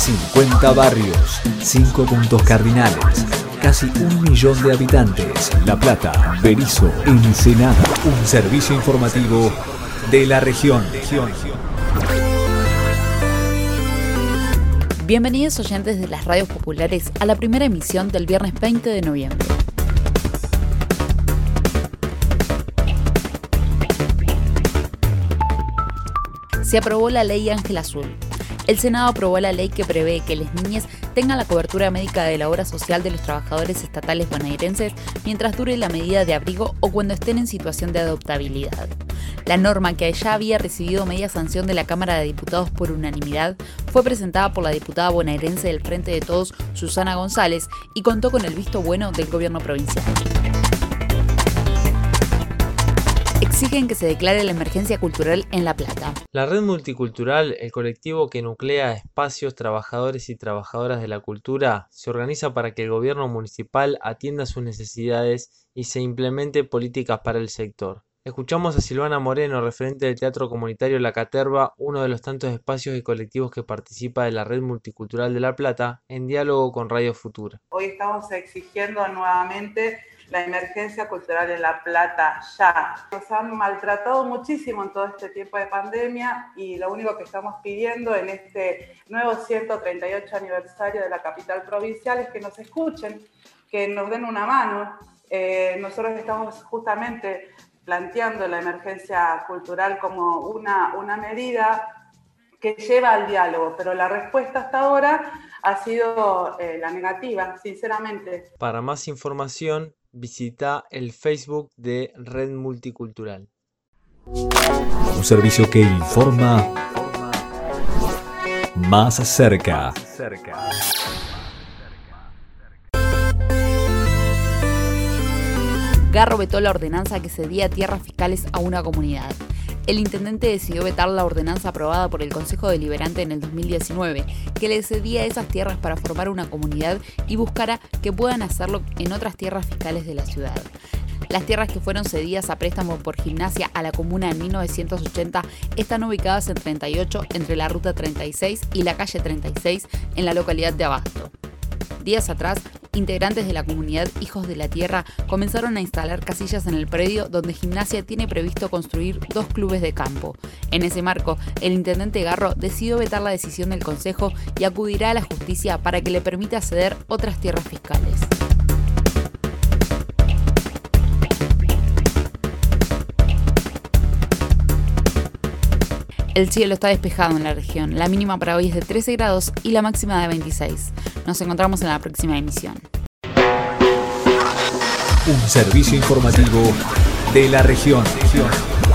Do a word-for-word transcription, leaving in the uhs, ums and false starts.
cincuenta barrios, cinco puntos cardinales, casi un millón de habitantes. La Plata, Berisso, Ensenada. Un servicio informativo de la región. Bienvenidos oyentes de las radios populares a la primera emisión del viernes veinte de noviembre. Se aprobó la ley Ángel Azul. El Senado aprobó la ley que prevé que las niñas tengan la cobertura médica de la obra social de los trabajadores estatales bonaerenses mientras dure la medida de abrigo o cuando estén en situación de adoptabilidad. La norma, que ya había recibido media sanción de la Cámara de Diputados por unanimidad, fue presentada por la diputada bonaerense del Frente de Todos, Susana González, y contó con el visto bueno del gobierno provincial. Exigen que se declare la emergencia cultural en La Plata. La Red Multicultural, el colectivo que nuclea espacios, trabajadores y trabajadoras de la cultura, se organiza para que el gobierno municipal atienda sus necesidades y se implemente políticas para el sector. Escuchamos a Silvana Moreno, referente del Teatro Comunitario La Caterva, uno de los tantos espacios y colectivos que participa de la Red Multicultural de La Plata, en diálogo con Radio Futura. Hoy estamos exigiendo nuevamente la emergencia cultural en La Plata ya. Nos han maltratado muchísimo en todo este tiempo de pandemia y lo único que estamos pidiendo en este nuevo ciento treinta y ocho aniversario de la capital provincial es que nos escuchen, que nos den una mano. Eh, nosotros estamos justamente planteando la emergencia cultural como una, una medida que lleva al diálogo, pero la respuesta hasta ahora ha sido eh, la negativa, sinceramente. Para más información, visita el Facebook de Red Multicultural. Un servicio que informa más cerca. Garro vetó la ordenanza que cedía tierras fiscales a una comunidad. El intendente decidió vetar la ordenanza aprobada por el Consejo Deliberante en el dos mil diecinueve, que le cedía esas tierras para formar una comunidad y buscara que puedan hacerlo en otras tierras fiscales de la ciudad. Las tierras que fueron cedidas a préstamo por Gimnasia a la comuna en mil novecientos ochenta están ubicadas en treinta y ocho entre la ruta treinta y seis y la calle treinta y seis en la localidad de Abasto. Días atrás, integrantes de la comunidad Hijos de la Tierra comenzaron a instalar casillas en el predio donde Gimnasia tiene previsto construir dos clubes de campo. En ese marco, el intendente Garro decidió vetar la decisión del Consejo y acudirá a la justicia para que le permita ceder otras tierras fiscales. El cielo está despejado en la región. La mínima para hoy es de trece grados y la máxima de veintiséis. Nos encontramos en la próxima emisión. Un servicio informativo de la región.